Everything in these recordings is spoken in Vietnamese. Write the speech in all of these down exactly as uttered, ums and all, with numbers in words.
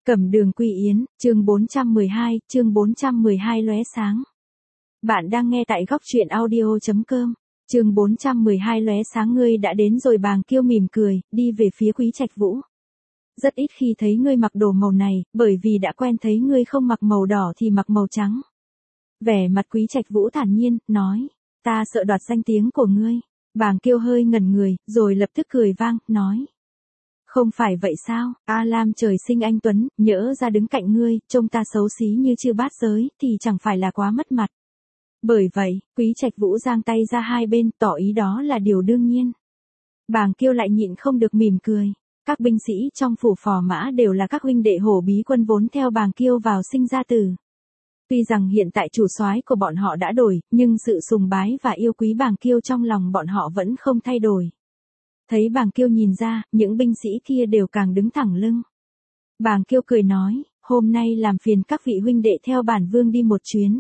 Cẩm Đường Quy Yến, chương bốn trăm mười hai, chương bốn trăm mười hai lóe sáng. Bạn đang nghe tại góc truyện audio chấm com, chương bốn trăm mười hai lóe sáng. Ngươi đã đến rồi. Bàng Kiêu mỉm cười, đi về phía Quý Trạch Vũ. Rất ít khi thấy ngươi mặc đồ màu này, bởi vì đã quen thấy ngươi không mặc màu đỏ thì mặc màu trắng. Vẻ mặt Quý Trạch Vũ thản nhiên, nói, ta sợ đoạt danh tiếng của ngươi. Bàng Kiêu hơi ngẩn người, rồi lập tức cười vang, nói. Không phải vậy sao, A Lam trời sinh anh tuấn, nhỡ ra đứng cạnh ngươi, trông ta xấu xí như chư bát giới, thì chẳng phải là quá mất mặt. Bởi vậy, Quý Trạch Vũ giang tay ra hai bên, tỏ ý đó là điều đương nhiên. Bàng Kiêu lại nhịn không được mỉm cười. Các binh sĩ trong phủ Phò Mã đều là các huynh đệ Hổ Bí Quân vốn theo Bàng Kiêu vào sinh ra tử. Tuy rằng hiện tại chủ soái của bọn họ đã đổi, nhưng sự sùng bái và yêu quý Bàng Kiêu trong lòng bọn họ vẫn không thay đổi. Thấy Bàng Kiêu nhìn ra, những binh sĩ kia đều càng đứng thẳng lưng. Bàng Kiêu cười nói, hôm nay làm phiền các vị huynh đệ theo bản vương đi một chuyến.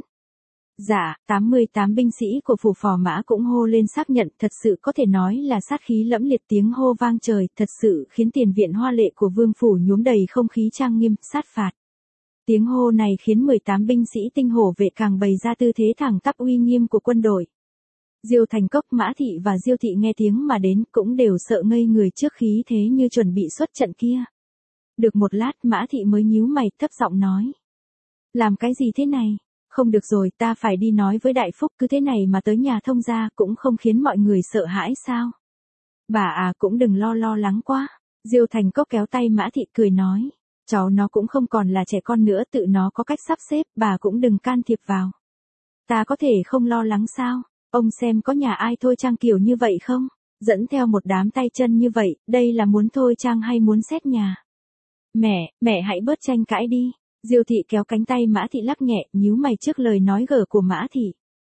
Dạ, tám mươi tám binh sĩ của phủ Phò Mã cũng hô lên xác nhận, thật sự có thể nói là sát khí lẫm liệt, tiếng hô vang trời, thật sự khiến tiền viện hoa lệ của vương phủ nhuốm đầy không khí trang nghiêm, sát phạt. Tiếng hô này khiến mười tám binh sĩ tinh hổ vệ càng bày ra tư thế thẳng tắp uy nghiêm của quân đội. Diêu Thành Cốc, Mã Thị và Diêu Thị nghe tiếng mà đến cũng đều sợ ngây người trước khí thế như chuẩn bị xuất trận kia. Được một lát Mã Thị mới nhíu mày thấp giọng nói. Làm cái gì thế này? Không được rồi, ta phải đi nói với Đại Phúc, cứ thế này mà tới nhà thông gia cũng không khiến mọi người sợ hãi sao? Bà à cũng đừng lo lo lắng quá. Diêu Thành Cốc kéo tay Mã Thị cười nói. Cháu nó cũng không còn là trẻ con nữa, tự nó có cách sắp xếp, bà cũng đừng can thiệp vào. Ta có thể không lo lắng sao? Ông xem có nhà ai thôi trang kiểu như vậy không? Dẫn theo một đám tay chân như vậy, đây là muốn thôi trang hay muốn xét nhà? Mẹ, mẹ hãy bớt tranh cãi đi. Diêu Thị kéo cánh tay Mã Thị lắc nhẹ, nhíu mày trước lời nói gở của Mã Thị.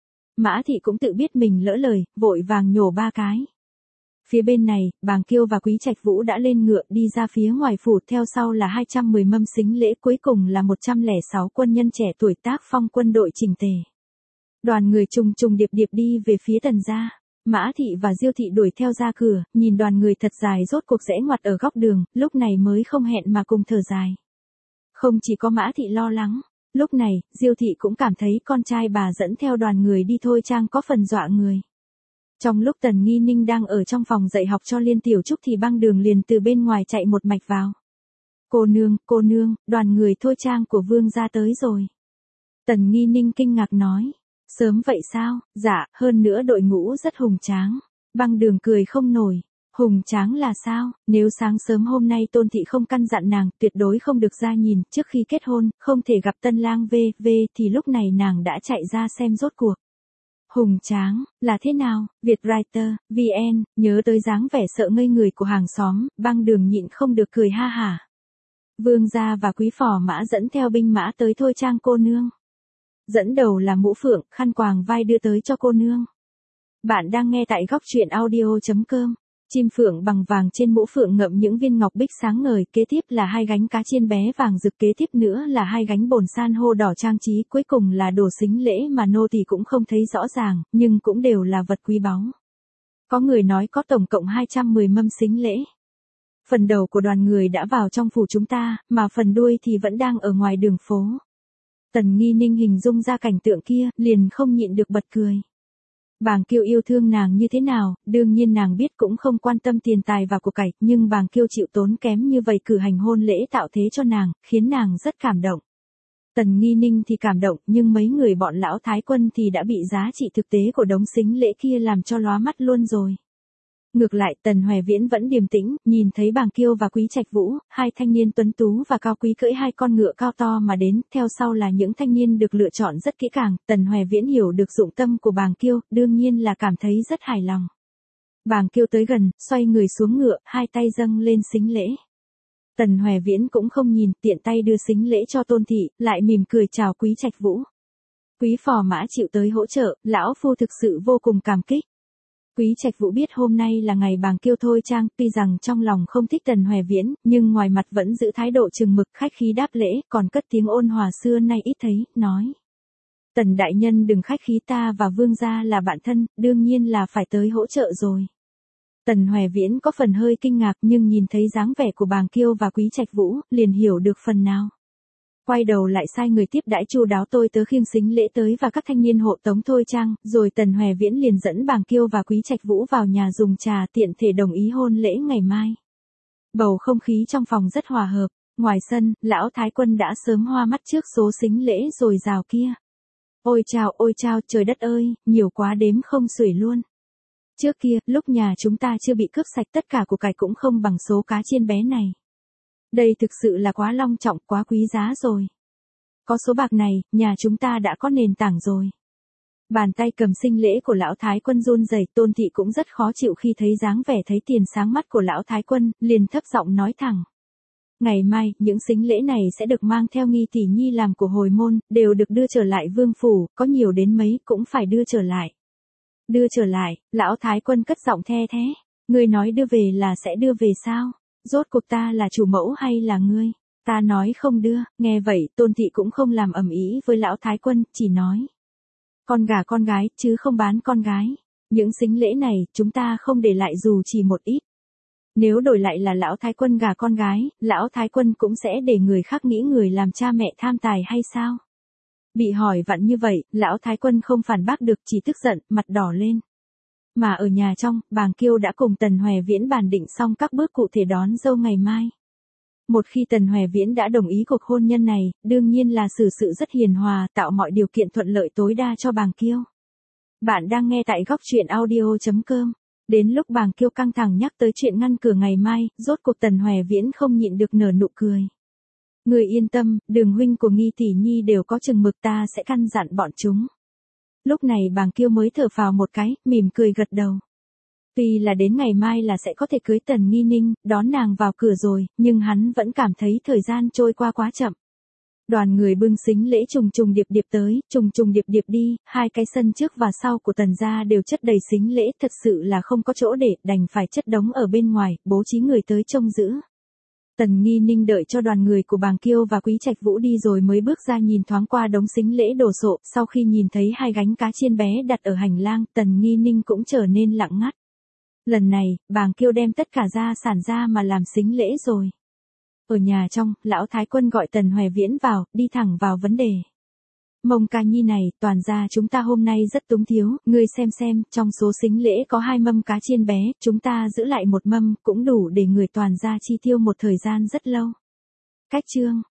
Mã Thị cũng tự biết mình lỡ lời, vội vàng nhổ ba cái. Phía bên này, Bàng Kiêu và Quý Trạch Vũ đã lên ngựa đi ra phía ngoài phủ, theo sau là hai trăm mười mâm sính lễ, cuối cùng là một trăm lẻ sáu quân nhân trẻ tuổi tác phong quân đội chỉnh tề. Đoàn người trùng trùng điệp điệp đi về phía Tần gia. Mã Thị và Diêu Thị đuổi theo ra cửa, nhìn đoàn người thật dài rốt cuộc rẽ ngoặt ở góc đường, lúc này mới không hẹn mà cùng thở dài. Không chỉ có Mã Thị lo lắng, lúc này, Diêu Thị cũng cảm thấy con trai bà dẫn theo đoàn người đi thôi trang có phần dọa người. Trong lúc Tần Nghi Ninh đang ở trong phòng dạy học cho Liên Tiểu Trúc thì Băng Đường liền từ bên ngoài chạy một mạch vào. Cô nương, cô nương, đoàn người thôi trang của vương gia tới rồi. Tần Nghi Ninh kinh ngạc nói. Sớm vậy sao? Dạ, hơn nữa đội ngũ rất hùng tráng. Băng Đường cười không nổi. Hùng tráng là sao? Nếu sáng sớm hôm nay Tôn Thị không căn dặn nàng, tuyệt đối không được ra nhìn, trước khi kết hôn, không thể gặp tân lang vê vê, thì lúc này nàng đã chạy ra xem rốt cuộc. Hùng tráng, là thế nào? Vietwriter, vê en, nhớ tới dáng vẻ sợ ngây người của hàng xóm, Băng Đường nhịn không được cười ha hả. Vương gia và Quý Phò Mã dẫn theo binh mã tới thôi trang cô nương. Dẫn đầu là mũ phượng, khăn quàng vai đưa tới cho cô nương. Bạn đang nghe tại góc truyện audio chấm com. Chim phượng bằng vàng trên mũ phượng ngậm những viên ngọc bích sáng ngời, kế tiếp là hai gánh cá chiên bé vàng rực, kế tiếp nữa là hai gánh bồn san hô đỏ trang trí, cuối cùng là đồ sính lễ mà nô tỳ cũng không thấy rõ ràng, nhưng cũng đều là vật quý báu. Có người nói có tổng cộng hai trăm mười mâm sính lễ. Phần đầu của đoàn người đã vào trong phủ chúng ta, mà phần đuôi thì vẫn đang ở ngoài đường phố. Tần Nghi Ninh hình dung ra cảnh tượng kia, liền không nhịn được bật cười. Bàng Kiêu yêu thương nàng như thế nào, đương nhiên nàng biết cũng không quan tâm tiền tài và của cải, nhưng Bàng Kiêu chịu tốn kém như vậy cử hành hôn lễ tạo thế cho nàng, khiến nàng rất cảm động. Tần Nghi Ninh thì cảm động, nhưng mấy người bọn lão thái quân thì đã bị giá trị thực tế của đống sính lễ kia làm cho lóa mắt luôn rồi. Ngược lại Tần Hoè Viễn vẫn điềm tĩnh, nhìn thấy Bàng Kiêu và Quý Trạch Vũ, hai thanh niên tuấn tú và cao quý cưỡi hai con ngựa cao to mà đến, theo sau là những thanh niên được lựa chọn rất kỹ càng, Tần Hoè Viễn hiểu được dụng tâm của Bàng Kiêu, đương nhiên là cảm thấy rất hài lòng. Bàng Kiêu tới gần, xoay người xuống ngựa, hai tay dâng lên sính lễ. Tần Hoè Viễn cũng không nhìn, tiện tay đưa sính lễ cho Tôn Thị, lại mỉm cười chào Quý Trạch Vũ. Quý Phò Mã chịu tới hỗ trợ, lão phu thực sự vô cùng cảm kích. Quý Trạch Vũ biết hôm nay là ngày Bàng Kiêu thôi trang, tuy rằng trong lòng không thích Tần Hoè Viễn, nhưng ngoài mặt vẫn giữ thái độ chừng mực khách khí đáp lễ, còn cất tiếng ôn hòa xưa nay ít thấy, nói. Tần đại nhân đừng khách khí, ta và vương gia là bạn thân, đương nhiên là phải tới hỗ trợ rồi. Tần Hoè Viễn có phần hơi kinh ngạc nhưng nhìn thấy dáng vẻ của Bàng Kiêu và Quý Trạch Vũ, liền hiểu được phần nào. Quay đầu lại sai người tiếp đãi chu đáo tôi tớ khiêng sính lễ tới và các thanh niên hộ tống thôi trang, rồi Tần Hoè Viễn liền dẫn Bàng Kiêu và Quý Trạch Vũ vào nhà dùng trà tiện thể đồng ý hôn lễ ngày mai. Bầu không khí trong phòng rất hòa hợp, ngoài sân, lão Thái Quân đã sớm hoa mắt trước số sính lễ rồi rào kia. Ôi chao ôi chao trời đất ơi, nhiều quá đếm không xuể luôn. Trước kia, lúc nhà chúng ta chưa bị cướp sạch tất cả của cải cũng không bằng số cá chiên bé này. Đây thực sự là quá long trọng, quá quý giá rồi. Có số bạc này, nhà chúng ta đã có nền tảng rồi. Bàn tay cầm sinh lễ của lão Thái Quân run rẩy, Tôn Thị cũng rất khó chịu khi thấy dáng vẻ thấy tiền sáng mắt của lão Thái Quân, liền thấp giọng nói thẳng. Ngày mai, những sính lễ này sẽ được mang theo Nghi tỷ nhi làm của hồi môn, đều được đưa trở lại vương phủ, có nhiều đến mấy cũng phải đưa trở lại. Đưa trở lại, lão Thái Quân cất giọng the thế. Ngươi nói đưa về là sẽ đưa về sao? Rốt cuộc ta là chủ mẫu hay là ngươi? Ta nói không đưa, nghe vậy Tôn Thị cũng không làm ầm ĩ với lão Thái Quân, chỉ nói. Con gà con gái, chứ không bán con gái. Những sính lễ này, chúng ta không để lại dù chỉ một ít. Nếu đổi lại là lão Thái Quân gà con gái, lão Thái Quân cũng sẽ để người khác nghĩ người làm cha mẹ tham tài hay sao? Bị hỏi vặn như vậy, lão Thái Quân không phản bác được, chỉ tức giận, mặt đỏ lên. Mà ở nhà trong, Bàng Kiêu đã cùng Tần Hoè Viễn bàn định xong các bước cụ thể đón dâu ngày mai. Một khi Tần Hoè Viễn đã đồng ý cuộc hôn nhân này, đương nhiên là xử sự rất hiền hòa, tạo mọi điều kiện thuận lợi tối đa cho Bàng Kiêu. Bạn đang nghe tại góc truyện audio chấm com. Đến lúc Bàng Kiêu căng thẳng nhắc tới chuyện ngăn cửa ngày mai, rốt cuộc Tần Hoè Viễn không nhịn được nở nụ cười. Người yên tâm, Đường huynh của Nghi tỷ nhi đều có chừng mực, ta sẽ căn dặn bọn chúng. Lúc này Bàng Kiêu mới thở phào một cái, mỉm cười gật đầu. Tuy là đến ngày mai là sẽ có thể cưới Tần Nghi Ninh, đón nàng vào cửa rồi, nhưng hắn vẫn cảm thấy thời gian trôi qua quá chậm. Đoàn người bưng sính lễ trùng trùng điệp điệp tới, trùng trùng điệp điệp đi, hai cái sân trước và sau của Tần gia đều chất đầy sính lễ, thật sự là không có chỗ để, đành phải chất đống ở bên ngoài, bố trí người tới trông giữ. Tần Nghi Ninh đợi cho đoàn người của Bàng Kiêu và Quý Trạch Vũ đi rồi mới bước ra nhìn thoáng qua đống sính lễ đồ sộ, sau khi nhìn thấy hai gánh cá chiên bé đặt ở hành lang, Tần Nghi Ninh cũng trở nên lặng ngắt. Lần này, Bàng Kiêu đem tất cả gia sản ra mà làm sính lễ rồi. Ở nhà trong, lão Thái Quân gọi Tần Hoè Viễn vào, đi thẳng vào vấn đề. Mông ca nhi này, toàn gia chúng ta hôm nay rất túng thiếu, ngươi xem xem, trong số sính lễ có hai mâm cá chiên bé, chúng ta giữ lại một mâm, cũng đủ để người toàn gia chi tiêu một thời gian rất lâu. Cách chương,